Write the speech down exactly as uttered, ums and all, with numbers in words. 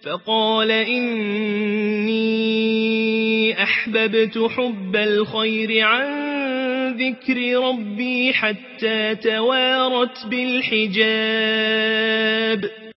فقال إني أحببت حب الخير عن ذكر ربي حتى توارت بالحجاب